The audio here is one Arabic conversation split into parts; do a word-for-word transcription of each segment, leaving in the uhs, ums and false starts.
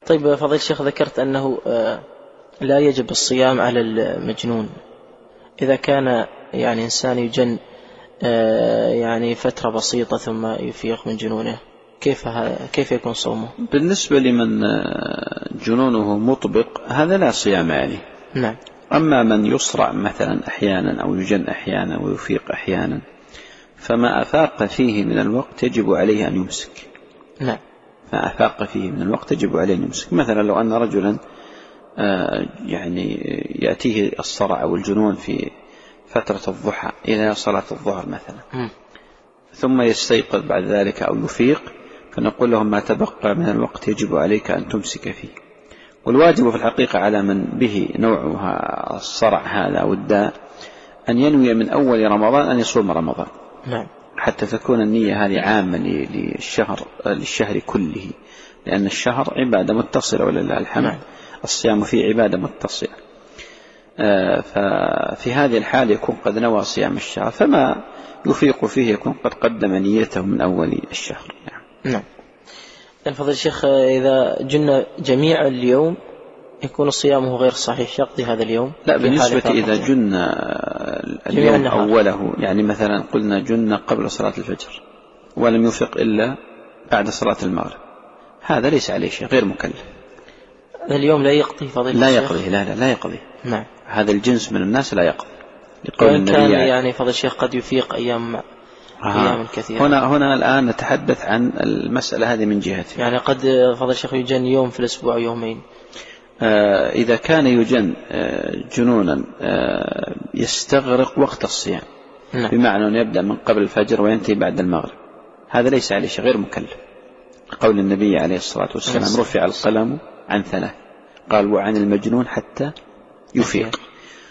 طيب فضيلة الشيخ، ذكرت أنه لا يجب الصيام على المجنون إذا كان يعني إنسان يجن يعني فترة بسيطة ثم يفيق من جنونه، كيف كيف يكون صومه؟ بالنسبة لمن جنونه مطبق هذا لا صيام عليه. نعم. أما من يصرع مثلا أحيانا أو يجن أحيانا ويفيق أحيانا، فما أفاق فيه من الوقت يجب عليه أن يمسك. نعم. ما أفاق فيه من الوقت يجب عليه أن يمسك. مثلا لو أن رجلا يعني يأتيه الصرع أو الجنون في فترة الضحى إلى صلاة الظهر مثلا، م. ثم يستيقظ بعد ذلك أو يفيق، فنقول لهم ما تبقى من الوقت يجب عليك أن تمسك فيه. والواجب في الحقيقة على من به نوع الصرع هذا أو الداء أن ينوي من أول رمضان أن يصوم رمضان. نعم. حتى تكون النية هذه عامة للشهر للشهر كله، لأن الشهر عبادة متصلة ولله الحمد. نعم. الصيام فيه عبادة متصلة. ففي هذه الحال يكون قد نوى صيام الشهر، فما يفيق فيه يكون قد قدم نيته من أول الشهر. نعم. نعم. الفضل الشيخ، إذا جن جميع اليوم يكون صيامه غير صحيح، يقضي هذا اليوم؟ لا، بالنسبة إذا جن اليوم أوله، يعني مثلا قلنا جن قبل صلاة الفجر ولم يفق إلا بعد صلاة المغرب، هذا ليس عليه شيء، غير مكلف. اليوم لا يقضي فضيلة لا الشيخ؟ يقضي. لا لا لا يقضي. نعم. هذا الجنس من الناس لا يقضي، لقول النبي كان يعني فضيلة الشيخ قد يفيق أيام أيام كثيرة. هنا هنا الآن نتحدث عن المسألة هذه من جهته، يعني قد فضيلة الشيخ يجن يوم في الأسبوع يومين. آه إذا كان يجن آه جنونا آه يستغرق وقت الصيام. نعم. بمعنى أن يبدأ من قبل الفجر وينتهي بعد المغرب، هذا ليس عليه شيء، غير مكلف. قول النبي عليه الصلاة والسلام رفع القلم عن ثلاث، قال وعن المجنون حتى يفيق.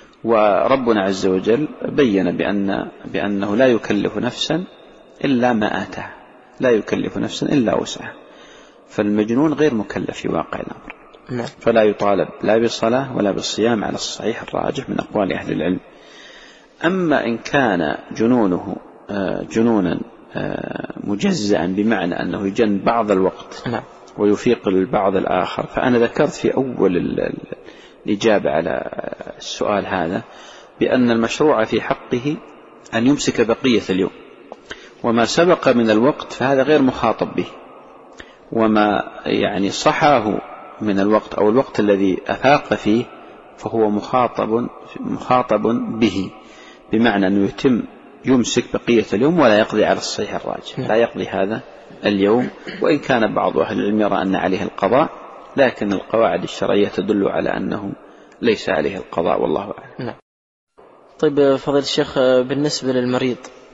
وربنا عز وجل بين بأن بأنه لا يكلف نفسا إلا ما آتاها، لا يكلف نفسا إلا وسعها، فالمجنون غير مكلف في واقع الأمر. نعم. فلا يطالب لا بالصلاة ولا بالصيام على الصحيح الراجح من أقوال أهل العلم. أما إن كان جنونه جنونا مجزئا، بمعنى أنه يجن بعض الوقت نعم. ويفيق البعض الآخر، فأنا ذكرت في أول الإجابة على السؤال هذا بأن المشروع في حقه أن يمسك بقية اليوم، وما سبق من الوقت فهذا غير مخاطب به، وما يعني صحاه من الوقت أو الوقت الذي أفاق فيه فهو مخاطب مخاطب به، بمعنى أنه يتم يمسك بقية اليوم ولا يقضي على الصحيح الراجح. لا يقضي هذا اليوم، وإن كان بعض أهل العلم يرى أن عليه القضاء، لكن القواعد الشرعية تدل على أنه ليس عليه القضاء، والله أعلم. نعم. طيب فضيلة الشيخ، بالنسبة للمريض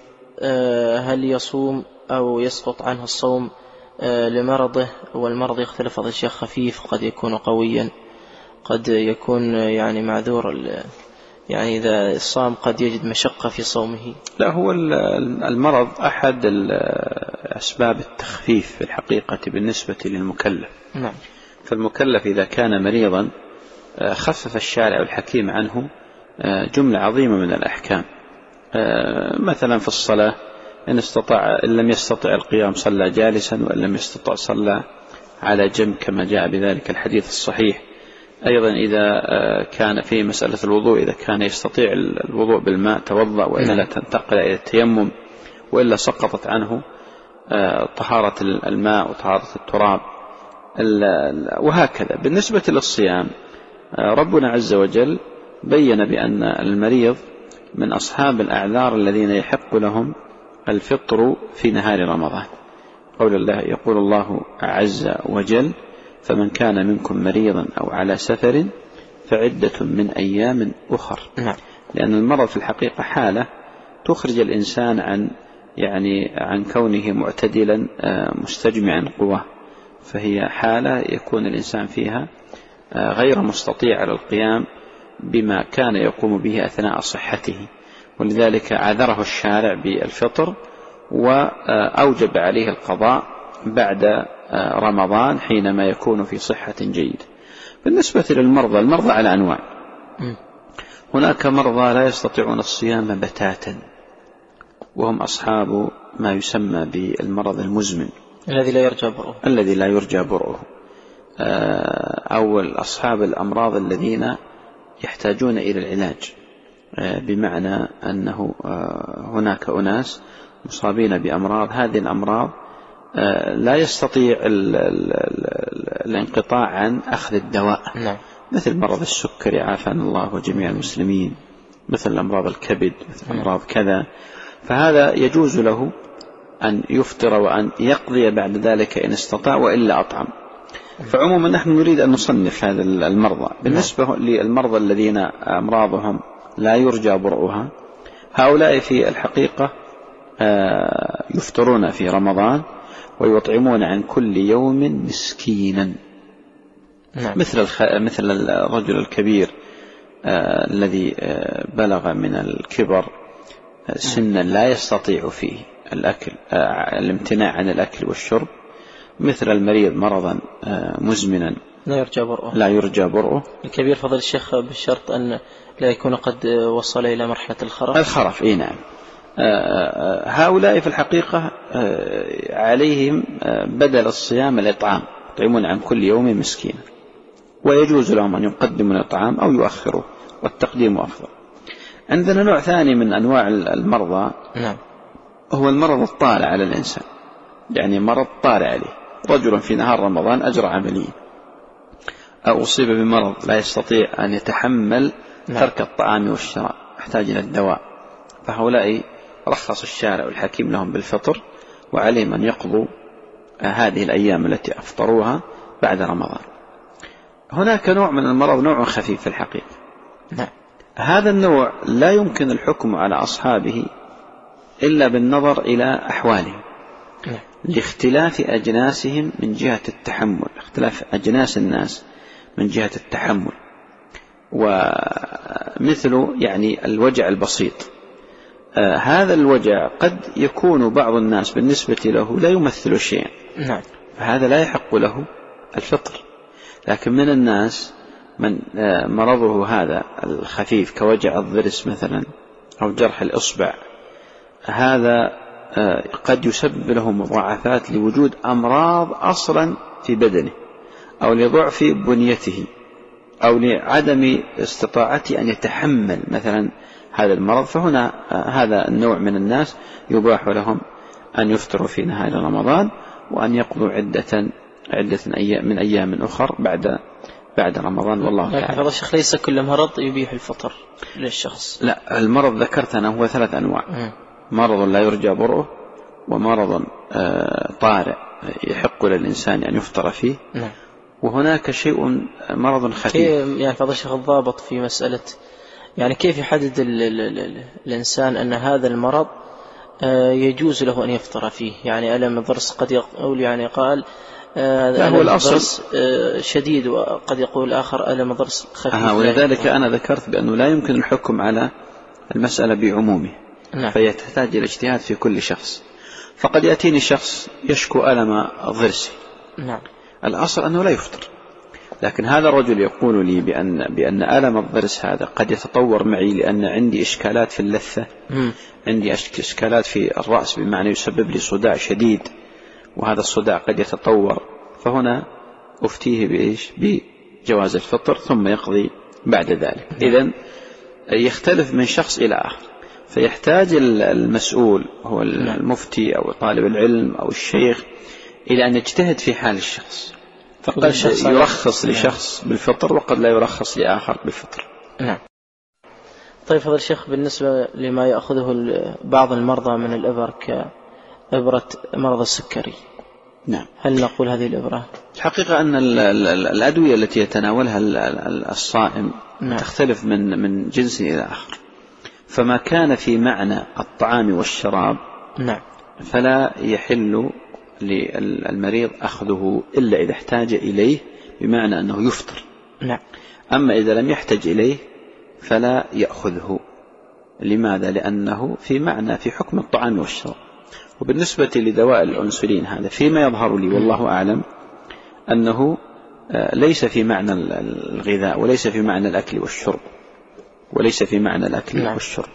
هل يصوم أو يسقط عنه الصوم لمرضه؟ والمرض يختلف فضيلة الشيخ، خفيف قد يكون قويا، قد يكون يعني معذور، يعني إذا صام قد يجد مشقة في صومه. لا، هو المرض أحد أسباب التخفيف في الحقيقة بالنسبة للمكلف. نعم. فالمكلف إذا كان مريضا خفف الشارع الحكيم عنه جملة عظيمة من الأحكام، مثلا في الصلاة إن استطاع إن لم يستطع القيام صلى جالسا، وإن لم يستطع صلى على جنب كما جاء بذلك الحديث الصحيح. أيضا إذا كان في مسألة الوضوء، إذا كان يستطيع الوضوء بالماء توضأ، وإلا تنتقل إلى التيمم، وإلا سقطت عنه طهارة الماء وطهارة التراب، وهكذا. بالنسبة للصيام ربنا عز وجل بين بأن المريض من أصحاب الأعذار الذين يحق لهم الفطر في نهار رمضان. قول الله يقول الله عز وجل فمن كان منكم مريضا أو على سفر فعدة من أيام أخر. نعم. لأن المرض في الحقيقة حالة تخرج الإنسان عن يعني عن كونه معتدلا مستجمعا قواه، فهي حالة يكون الإنسان فيها غير مستطيع على القيام بما كان يقوم به أثناء صحته، ولذلك عذره الشارع بالفطر وأوجب عليه القضاء بعد رمضان حينما يكون في صحة جيدة. بالنسبة للمرضى، المرضى على أنواع. هناك مرضى لا يستطيعون الصيام بتاتا، وهم أصحاب ما يسمى بالمرض المزمن الذي لا يرجى برؤه الذي لا يرجى برؤه أو أصحاب الأمراض الذين يحتاجون إلى العلاج، بمعنى أنه هناك أناس مصابين بأمراض، هذه الأمراض لا يستطيع الانقطاع عن أخذ الدواء، نعم. مثل مرض السكري عافانا الله وجميع المسلمين، مثل أمراض الكبد، مثل أمراض كذا، فهذا يجوز له أن يفطر وأن يقضي بعد ذلك إن استطاع، وإلا أطعم. فعموما نحن نريد أن نصنف هذا المرضى. بالنسبة للمرضى الذين أمراضهم لا يرجى برؤها، هؤلاء في الحقيقة يفطرون في رمضان ويطعمون عن كل يوم مسكينا، نعم. مثل الخ... مثل الرجل الكبير آه الذي آه بلغ من الكبر آه سنا لا يستطيع فيه الأكل آه الامتناع عن الأكل والشرب، مثل المريض مرضا آه مزمنا لا يرجى برؤه لا يرجى برؤه الكبير فضل الشيخ بالشرط أن لا يكون قد وصل إلى مرحلة الخرف. الخرف إيه نعم. آه هؤلاء في الحقيقة آه عليهم آه بدل الصيام الإطعام، يطعمون عن كل يوم مسكينا، ويجوز لهم أن يقدموا الإطعام أو يؤخروا، والتقديم أفضل. عندنا نوع ثاني من أنواع المرضى، نعم. هو المرض الطارئ على الإنسان، يعني مرض طارئ عليه، رجل في نهار رمضان أجرى عملية أو أصيب بمرض لا يستطيع أن يتحمل ترك الطعام والشراب، يحتاج إلى الدواء، فهؤلاء رخص الشارع الحكيم لهم بالفطر، وعليهم أن يقضوا هذه الأيام التي أفطروها بعد رمضان. هناك نوع من المرض نوع خفيف في الحقيقة، نعم. هذا النوع لا يمكن الحكم على أصحابه إلا بالنظر إلى أحوالهم، نعم. لاختلاف أجناسهم من جهة التحمل، اختلاف أجناس الناس من جهة التحمل، ومثل يعني الوجع البسيط، آه هذا الوجع قد يكون بعض الناس بالنسبة له لا يمثل شيئا، نعم. فهذا لا يحق له الفطر. لكن من الناس من آه مرضه هذا الخفيف كوجع الضرس مثلا أو جرح الإصبع، هذا آه قد يسبب له مضاعفات لوجود أمراض أصلا في بدنه، أو لضعف بنيته، أو لعدم استطاعته أن يتحمل مثلا هذا المرض، فهنا هذا النوع من الناس يباح لهم أن يفطروا في نهاية رمضان، وأن يقضوا عدة عدة أيام من أيام أخر بعد بعد رمضان، والله تعالى. هذا الشيخ ليس كل مرض يبيح الفطر للشخص، لا، المرض ذكرت أنا هو ثلاث أنواع، م. مرض لا يرجى برؤه، ومرض طارئ يحق للإنسان أن يفطر فيه، م. وهناك شيء مرض خفيف. يعني فضل الشيخ الضابط في مسألة، يعني كيف يحدد ال ال ال الإنسان أن هذا المرض يجوز له أن يفطر فيه؟ يعني ألم الضرس قد يقول يعني قال ألم الضرس شديد، وقد يقول آخر ألم الضرس خفيف. آه ولذلك أنا ذكرت بأنه لا يمكن الحكم على المسألة بعمومه، نعم. فيحتاج إلى اجتهاد في كل شخص. فقد يأتيني شخص يشكو ألم ضرسي، نعم. الأصل أنه لا يفطر، لكن هذا الرجل يقول لي بأن, بأن ألم الضرس هذا قد يتطور معي لأن عندي إشكالات في اللثة، م. عندي إشكالات في الرأس، بمعنى يسبب لي صداع شديد، وهذا الصداع قد يتطور، فهنا أفتيه بإيش؟ بجواز الفطر، ثم يقضي بعد ذلك. إذن يختلف من شخص إلى آخر، فيحتاج المسؤول هو المفتي أو طالب العلم أو الشيخ إلى أن يجتهد في حال الشخص، فقد يرخص لشخص بالفطر وقد لا يرخص لآخر بالفطر. نعم. طيب فضل الشيخ، بالنسبة لما يأخذه بعض المرضى من الإبر كإبرة مرض السكري، نعم، هل نقول هذه الإبرة؟ الحقيقة أن الأدوية التي يتناولها الصائم نعم. تختلف من من جنس إلى آخر، فما كان في معنى الطعام والشراب، نعم، فلا يحل للمريض أخذه إلا إذا احتاج إليه، بمعنى أنه يفطر. نعم. أما إذا لم يحتج إليه فلا يأخذه. لماذا؟ لأنه في معنى في حكم الطعام والشراب. وبالنسبة لدواء الأنسولين هذا فيما يظهر لي والله أعلم أنه ليس في معنى الغذاء، وليس في معنى الأكل والشرب، وليس في معنى الأكل نعم. والشرب.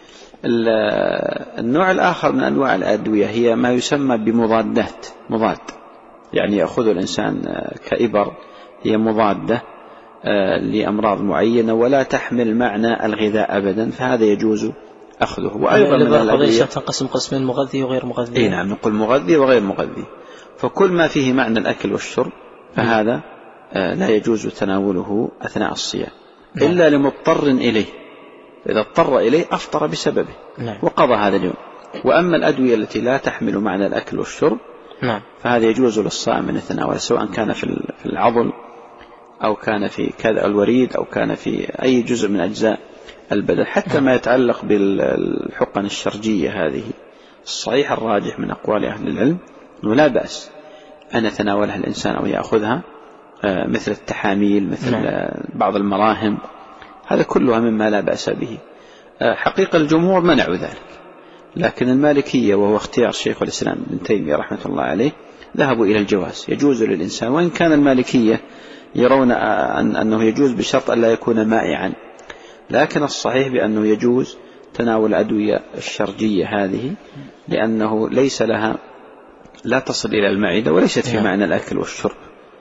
النوع الآخر من أنواع الأدوية هي ما يسمى بمضادات، مضاد، يعني يأخذ الإنسان كإبر هي مضادة لأمراض معينة ولا تحمل معنى الغذاء أبدا، فهذا يجوز أخذه. وأيضا من الأدوية تنقسم قسمين، مغذي وغير مغذي. إيه نعم، نقول مغذي وغير مغذي. فكل ما فيه معنى الأكل والشرب فهذا لا يجوز تناوله أثناء الصيام إلا لمضطر إليه، إذا اضطر إليه أفطر بسببه وقضى هذا اليوم. وأما الأدوية التي لا تحمل معنى الأكل والشرب فهذا يجوز للصائم أن يتناوله، سواء كان في العضل أو كان في كذا الوريد أو كان في أي جزء من أجزاء البدن، حتى ما يتعلق بالحقن الشرجية. هذه الصحيح الراجح من أقوال أهل العلم أنه لا بأس أن يتناولها الإنسان أو يأخذها، مثل التحاميل، مثل بعض المراهم، هذا كلها مما لا بأس به. حقيقة الجمهور منعوا ذلك، لكن المالكية وهو اختيار شيخ الإسلام ابن تيمية رحمة الله عليه ذهبوا إلى الجواز، يجوز للإنسان، وإن كان المالكية يرون أن أنه يجوز بشرط أن لا يكون مائعا، لكن الصحيح بأنه يجوز تناول الأدوية الشرجية هذه، لأنه ليس لها لا تصل إلى المعدة وليست في معنى الأكل والشرب.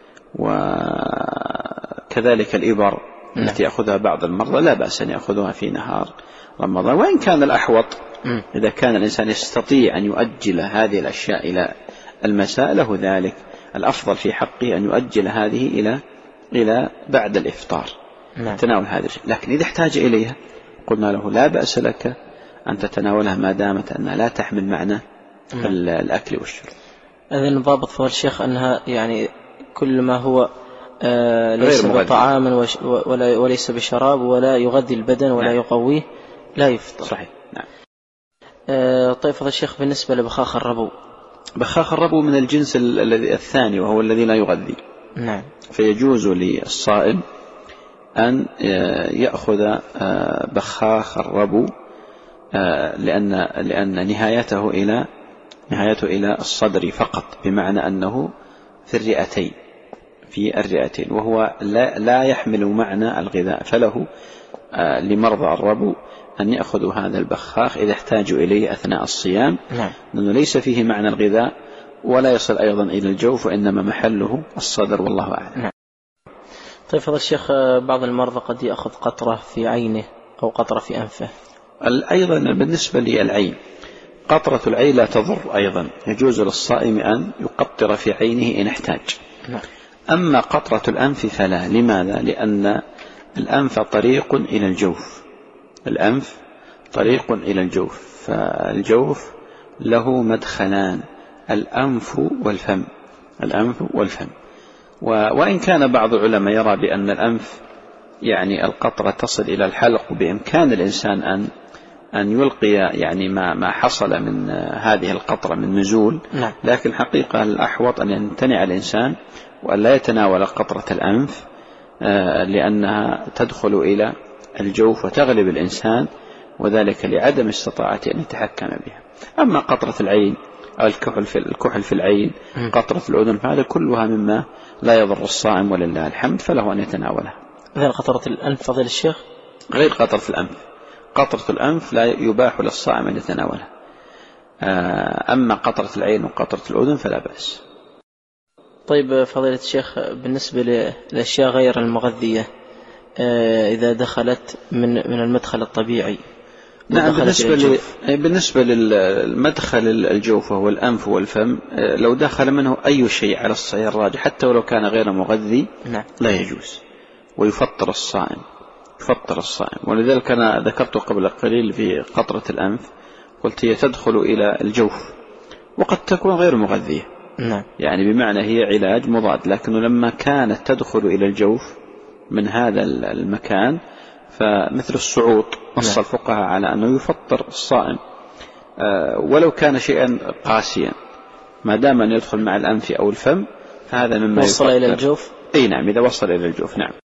وكذلك الإبر التي يأخذها بعض المرضى لا بأس أن يأخذها في نهار رمضان، وإن كان الأحوط إذا كان الإنسان يستطيع أن يؤجل هذه الأشياء إلى المساء له ذلك، الأفضل في حقه أن يؤجل هذه إلى إلى بعد الإفطار تناول هذه الشيء. لكن إذا احتاج إليها قلنا له لا بأس لك أن تتناولها ما دامت أنها لا تحمل معنى الأكل والشرب. إذن ضابط فضل الشيخ أنها يعني كل ما هو آه ليس بطعام ولا وليس بشراب ولا يغذي البدن ولا نعم. يقويه لا يفطر. صحيح نعم. آه طيب فضل الشيخ بالنسبة لبخاخ الربو، بخاخ الربو من الجنس الذي الثاني وهو الذي لا يغذي، نعم. فيجوز للصائم أن يأخذ بخاخ الربو لأن لأن نهايته إلى نهايته إلى الصدر فقط، بمعنى أنه في الرئتين في الرئتين وهو لا, لا يحمل معنى الغذاء، فله لمرضى الربو أن يأخذوا هذا البخاخ إذا احتاجوا إليه أثناء الصيام، نعم. لأنه ليس فيه معنى الغذاء ولا يصل أيضا إلى الجوف، وإنما محله الصدر والله أعلم. نعم. طيب فضل الشيخ بعض المرضى قد يأخذ قطرة في عينه أو قطرة في أنفه. أيضا بالنسبة للعين قطرة العين لا تضر، أيضا يجوز للصائم أن يقطر في عينه إن احتاج. نعم. أما قطرة الأنف فلا. لماذا؟ لأن الأنف طريق إلى الجوف، الأنف طريق إلى الجوف، فالجوف له مدخلان، الأنف والفم، الأنف والفم. وإن كان بعض العلماء يرى بأن الأنف يعني القطرة تصل إلى الحلق وبإمكان الإنسان أن أن يلقي يعني ما ما حصل من هذه القطرة من نزول، نعم. لكن حقيقة الأحوط أن يمتنع الإنسان وأن لا يتناول قطرة الأنف لأنها تدخل إلى الجوف وتغلب الإنسان، وذلك لعدم استطاعته أن يتحكم بها. أما قطرة العين أو الكحل في الكحل في العين، م. قطرة الأذن، فهذا كلها مما لا يضر الصائم ولله الحمد، فله أن يتناولها. غير قطرة الأنف فضيلة الشيخ؟ غير قطرة الأنف، قطرة الأنف لا يباح للصائم أن يتناولها. أما قطرة العين وقطرة الأذن فلا بأس. طيب فضيلة الشيخ بالنسبة للأشياء غير المغذية إذا دخلت من من المدخل الطبيعي؟ نعم. بالنسبة بالنسبة للمدخل الجوف وهو الأنف والفم، لو دخل منه أي شيء على الصحيح الراجح حتى ولو كان غير مغذي، نعم. لا يجوز، ويفطر الصائم يفطر الصائم. ولذلك أنا ذكرت قبل قليل في قطرة الأنف، قلت هي تدخل إلى الجوف وقد تكون غير مغذية، نعم. يعني بمعنى هي علاج مضاد، لكنه لما كانت تدخل إلى الجوف من هذا المكان فمثل الصعود نص نعم. الفقهاء على أنه يفطر الصائم ولو كان شيئا قاسيا، ما دام أن يدخل مع الأنف أو الفم فهذا مما وصل إلى الجوف. أي نعم، إذا وصل إلى الجوف، نعم.